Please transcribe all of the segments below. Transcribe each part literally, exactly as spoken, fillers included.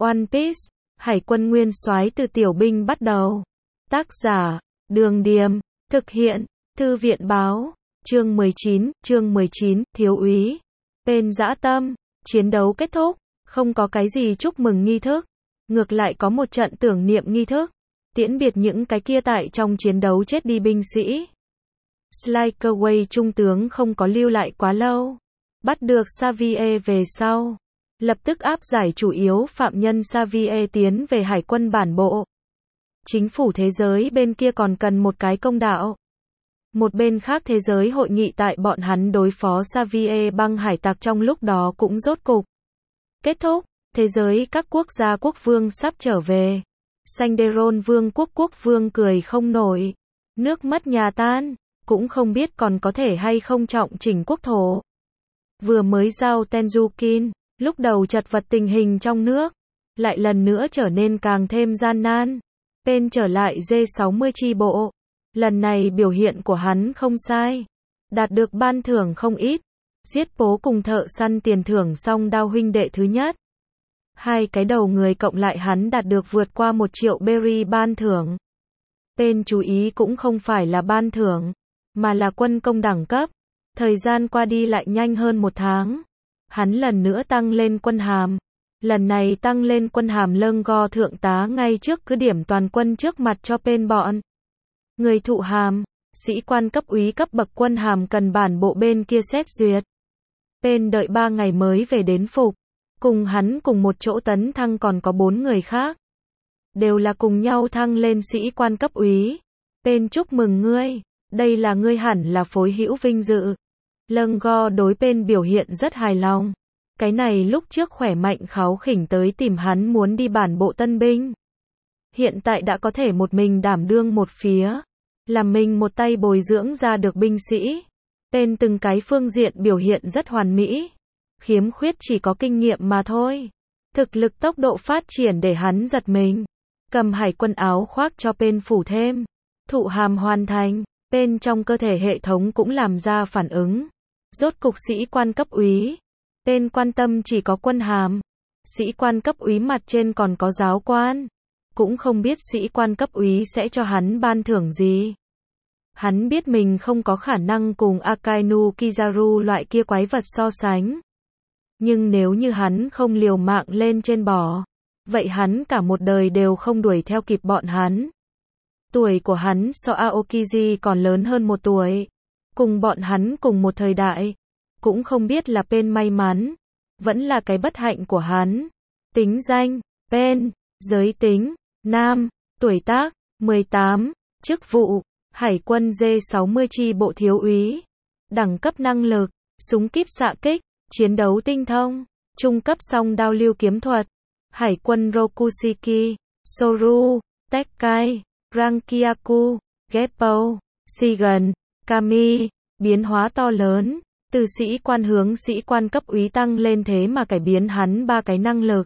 One Piece, Hải quân nguyên soái từ tiểu binh bắt đầu. Tác giả, Đường Điềm, thực hiện, Thư viện báo, chương mười chín, chương mười chín, thiếu úy. Bên dã tâm, chiến đấu kết thúc, không có cái gì chúc mừng nghi thức, ngược lại có một trận tưởng niệm nghi thức, tiễn biệt những cái kia tại trong chiến đấu chết đi binh sĩ. Slikerway trung tướng không có lưu lại quá lâu, bắt được Xavier về sau, lập tức áp giải chủ yếu phạm nhân Xavier tiến về hải quân bản bộ. Chính phủ thế giới bên kia còn cần một cái công đạo. Một bên khác thế giới hội nghị tại bọn hắn đối phó Xavier băng hải tặc trong lúc đó cũng rốt cục kết thúc. Thế giới các quốc gia quốc vương sắp trở về. Sanderon vương quốc quốc vương cười không nổi, nước mắt nhà tan, cũng không biết còn có thể hay không trọng chỉnh quốc thổ. Vừa mới giao Tenjukin, lúc đầu chật vật tình hình trong nước, lại lần nữa trở nên càng thêm gian nan. Pen trở lại G sáu mươi chi bộ, lần này biểu hiện của hắn không sai, đạt được ban thưởng không ít, giết bố cùng thợ săn tiền thưởng song đao huynh đệ thứ nhất. Hai cái đầu người cộng lại hắn đạt được vượt qua một triệu berry ban thưởng. Pen chú ý cũng không phải là ban thưởng, mà là quân công đẳng cấp. Thời gian qua đi lại nhanh hơn một tháng. Hắn lần nữa tăng lên quân hàm. Lần này tăng lên quân hàm lâng go thượng tá ngay trước cứ điểm toàn quân trước mặt cho Pen bọn. Người thụ hàm, sĩ quan cấp úy cấp bậc quân hàm cần bản bộ bên kia xét duyệt. Pen đợi ba ngày mới về đến phục. Cùng hắn cùng một chỗ tấn thăng còn có bốn người khác. Đều là cùng nhau thăng lên sĩ quan cấp úy. Pen chúc mừng ngươi, đây là ngươi hẳn là phối hữu vinh dự. Lâng go đối Pen biểu hiện rất hài lòng. Cái này lúc trước khỏe mạnh kháu khỉnh tới tìm hắn muốn đi bản bộ tân binh. Hiện tại đã có thể một mình đảm đương một phía. Làm mình một tay bồi dưỡng ra được binh sĩ. Pen từng cái phương diện biểu hiện rất hoàn mỹ. Khiếm khuyết chỉ có kinh nghiệm mà thôi. Thực lực tốc độ phát triển để hắn giật mình. Cầm hải quân áo khoác cho Pen phủ thêm. Thụ hàm hoàn thành, Pen trong cơ thể hệ thống cũng làm ra phản ứng. Rốt cục sĩ quan cấp úy. Pen quan tâm chỉ có quân hàm. Sĩ quan cấp úy mặt trên còn có giáo quan. Cũng không biết sĩ quan cấp úy sẽ cho hắn ban thưởng gì. Hắn biết mình không có khả năng cùng Akainu Kizaru loại kia quái vật so sánh. Nhưng nếu như hắn không liều mạng lên trên bò, vậy hắn cả một đời đều không đuổi theo kịp bọn hắn. Tuổi của hắn so Aokiji còn lớn hơn một tuổi. Cùng bọn hắn cùng một thời đại. Cũng không biết là Pen may mắn, vẫn là cái bất hạnh của hắn. Tính danh, Pen, giới tính, nam, tuổi tác, mười tám, chức vụ, Hải quân G sáu mươi chi bộ thiếu úy. Đẳng cấp năng lực, súng kíp xạ kích, chiến đấu tinh thông, trung cấp song đao lưu kiếm thuật, Hải quân Rokushiki, Soru, Tekkai, Rankyaku, Geppo, Shigen, Kami, biến hóa to lớn, từ sĩ quan hướng sĩ quan cấp úy tăng lên thế mà cải biến hắn ba cái năng lực.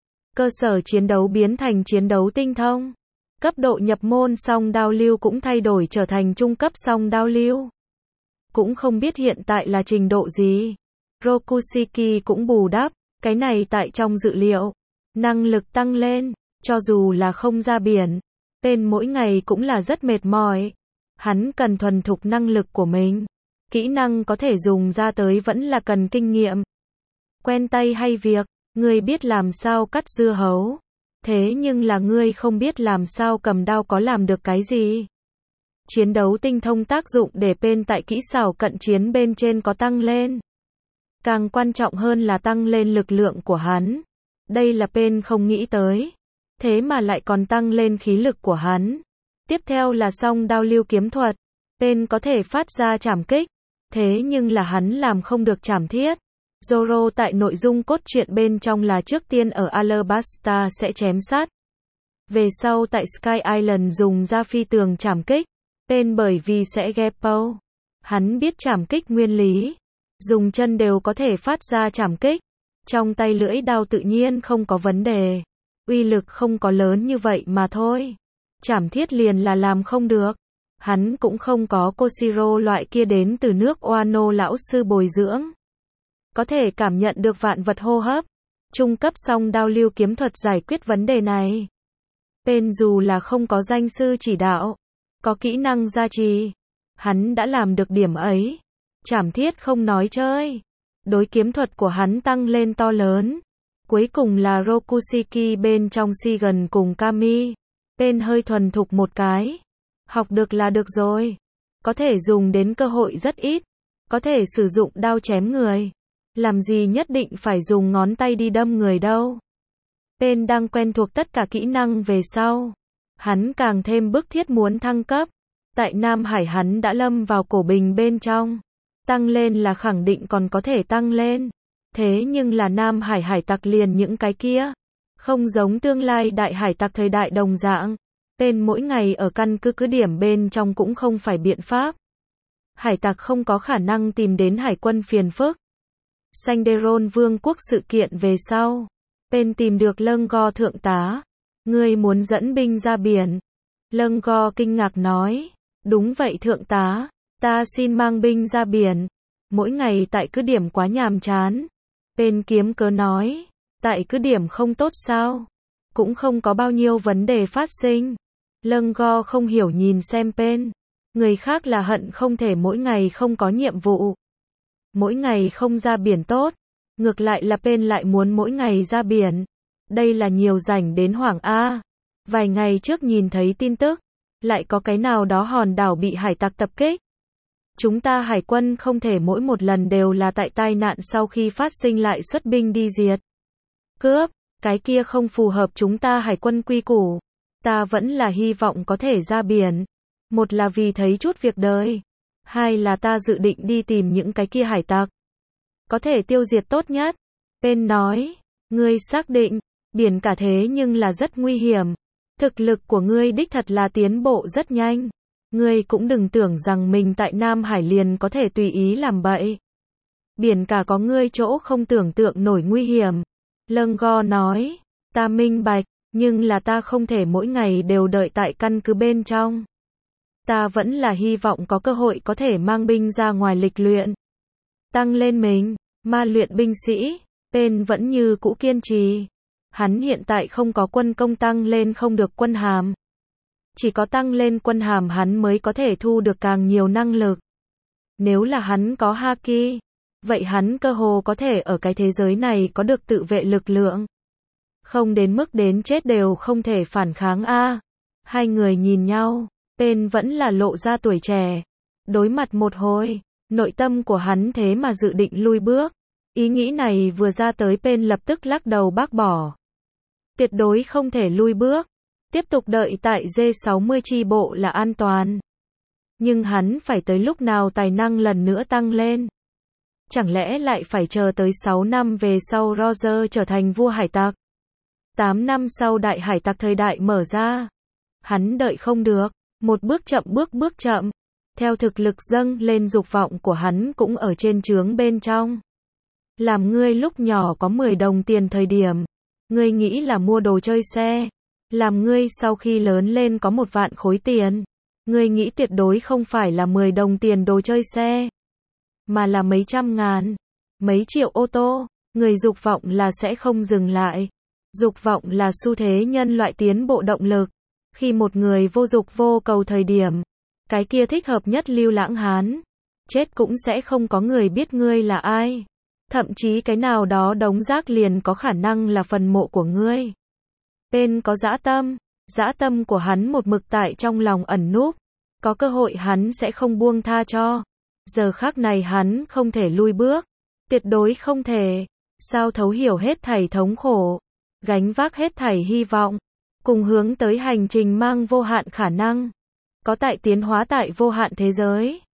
Cơ sở chiến đấu biến thành chiến đấu tinh thông. Cấp độ nhập môn song đao lưu cũng thay đổi trở thành trung cấp song đao lưu. Cũng không biết hiện tại là trình độ gì. Rokushiki cũng bù đắp, cái này tại trong dự liệu. Năng lực tăng lên, cho dù là không ra biển, Pen mỗi ngày cũng là rất mệt mỏi. Hắn cần thuần thục năng lực của mình. Kỹ năng có thể dùng ra tới vẫn là cần kinh nghiệm. Quen tay hay việc, ngươi biết làm sao cắt dưa hấu. Thế nhưng là ngươi không biết làm sao cầm đao có làm được cái gì. Chiến đấu tinh thông tác dụng để Pen tại kỹ xảo cận chiến bên trên có tăng lên. Càng quan trọng hơn là tăng lên lực lượng của hắn. Đây là Pen không nghĩ tới. Thế mà lại còn tăng lên khí lực của hắn. Tiếp theo là song đao lưu kiếm thuật. Pen có thể phát ra trảm kích. Thế nhưng là hắn làm không được trảm thiết. Zoro tại nội dung cốt truyện bên trong là trước tiên ở Alabasta sẽ chém sát. Về sau tại Sky Island dùng ra phi tường trảm kích. Pen bởi vì sẽ Geppo. Hắn biết trảm kích nguyên lý. Dùng chân đều có thể phát ra trảm kích. Trong tay lưỡi đao tự nhiên không có vấn đề. Uy lực không có lớn như vậy mà thôi. Trảm thiết liền là làm không được. Hắn cũng không có Koshiro loại kia đến từ nước Wano lão sư bồi dưỡng. Có thể cảm nhận được vạn vật hô hấp. Trung cấp song đao lưu kiếm thuật giải quyết vấn đề này. Pen dù là không có danh sư chỉ đạo, có kỹ năng gia trì, hắn đã làm được điểm ấy. Trảm thiết không nói chơi. Đối kiếm thuật của hắn tăng lên to lớn. Cuối cùng là Rokushiki bên trong Shigen cùng Kami. Pen hơi thuần thục một cái. Học được là được rồi. Có thể dùng đến cơ hội rất ít. Có thể sử dụng đao chém người. Làm gì nhất định phải dùng ngón tay đi đâm người đâu. Pen đang quen thuộc tất cả kỹ năng về sau. Hắn càng thêm bức thiết muốn thăng cấp. Tại Nam Hải hắn đã lâm vào cổ bình bên trong. Tăng lên là khẳng định còn có thể tăng lên. Thế nhưng là Nam Hải hải tặc liền những cái kia. Không giống tương lai đại hải tặc thời đại đồng dạng. Pen mỗi ngày ở căn cứ cứ điểm bên trong cũng không phải biện pháp. Hải tặc không có khả năng tìm đến hải quân phiền phức. Sanderon vương quốc sự kiện về sau. Pen tìm được Lâng Go thượng tá. Ngươi muốn dẫn binh ra biển. Lâng Go kinh ngạc nói. Đúng vậy thượng tá. Ta xin mang binh ra biển. Mỗi ngày tại cứ điểm quá nhàm chán. Pen kiếm cớ nói. Tại cứ điểm không tốt sao? Cũng không có bao nhiêu vấn đề phát sinh. Lâng Go không hiểu nhìn xem Pen. Người khác là hận không thể mỗi ngày không có nhiệm vụ. Mỗi ngày không ra biển tốt. Ngược lại là Pen lại muốn mỗi ngày ra biển. Đây là nhiều rảnh đến hoảng A. Vài ngày trước nhìn thấy tin tức. Lại có cái nào đó hòn đảo bị hải tặc tập kích. Chúng ta hải quân không thể mỗi một lần đều là tại tai nạn sau khi phát sinh lại xuất binh đi diệt. Cướp, cái kia không phù hợp chúng ta hải quân quy củ. Ta vẫn là hy vọng có thể ra biển. Một là vì thấy chút việc đời. Hai là ta dự định đi tìm những cái kia hải tặc. Có thể tiêu diệt tốt nhất. Pen nói, ngươi xác định, biển cả thế nhưng là rất nguy hiểm. Thực lực của ngươi đích thật là tiến bộ rất nhanh. Ngươi cũng đừng tưởng rằng mình tại Nam Hải liền có thể tùy ý làm bậy. Biển cả có ngươi chỗ không tưởng tượng nổi nguy hiểm. Lâng Go nói, ta minh bạch, nhưng là ta không thể mỗi ngày đều đợi tại căn cứ bên trong. Ta vẫn là hy vọng có cơ hội có thể mang binh ra ngoài lịch luyện. Tăng lên mình, ma luyện binh sĩ. Pen vẫn như cũ kiên trì. Hắn hiện tại không có quân công tăng lên không được quân hàm. Chỉ có tăng lên quân hàm hắn mới có thể thu được càng nhiều năng lực. Nếu là hắn có haki, vậy hắn cơ hồ có thể ở cái thế giới này có được tự vệ lực lượng. Không đến mức đến chết đều không thể phản kháng a. Hai người nhìn nhau, Pen vẫn là lộ ra tuổi trẻ. Đối mặt một hồi, nội tâm của hắn thế mà dự định lui bước. Ý nghĩ này vừa ra tới Pen lập tức lắc đầu bác bỏ. Tuyệt đối không thể lui bước. Tiếp tục đợi tại G sáu mươi chi bộ là an toàn. Nhưng hắn phải tới lúc nào tài năng lần nữa tăng lên? Chẳng lẽ lại phải chờ tới sáu năm về sau Roger trở thành vua hải tặc? tám năm sau đại hải tặc thời đại mở ra. Hắn đợi không được. Một bước chậm bước bước chậm. Theo thực lực dâng lên dục vọng của hắn cũng ở trên trướng bên trong. Làm ngươi lúc nhỏ có mười đồng tiền thời điểm. Ngươi nghĩ là mua đồ chơi xe. Làm ngươi sau khi lớn lên có một vạn khối tiền. Ngươi nghĩ tuyệt đối không phải là mười đồng tiền đồ chơi xe. Mà là mấy trăm ngàn. Mấy triệu ô tô. Người dục vọng là sẽ không dừng lại. Dục vọng là xu thế nhân loại tiến bộ động lực. Khi một người vô dục vô cầu thời điểm. Cái kia thích hợp nhất Lưu Lãng Hán. Chết cũng sẽ không có người biết ngươi là ai. Thậm chí cái nào đó đống rác liền có khả năng là phần mộ của ngươi. Pen có dã tâm. Dã tâm của hắn một mực tại trong lòng ẩn núp. Có cơ hội hắn sẽ không buông tha cho. Giờ khắc này hắn không thể lui bước. Tuyệt đối không thể. Sao thấu hiểu hết thảy thống khổ. Gánh vác hết thảy hy vọng. Cùng hướng tới hành trình mang vô hạn khả năng. Có tại tiến hóa tại vô hạn thế giới.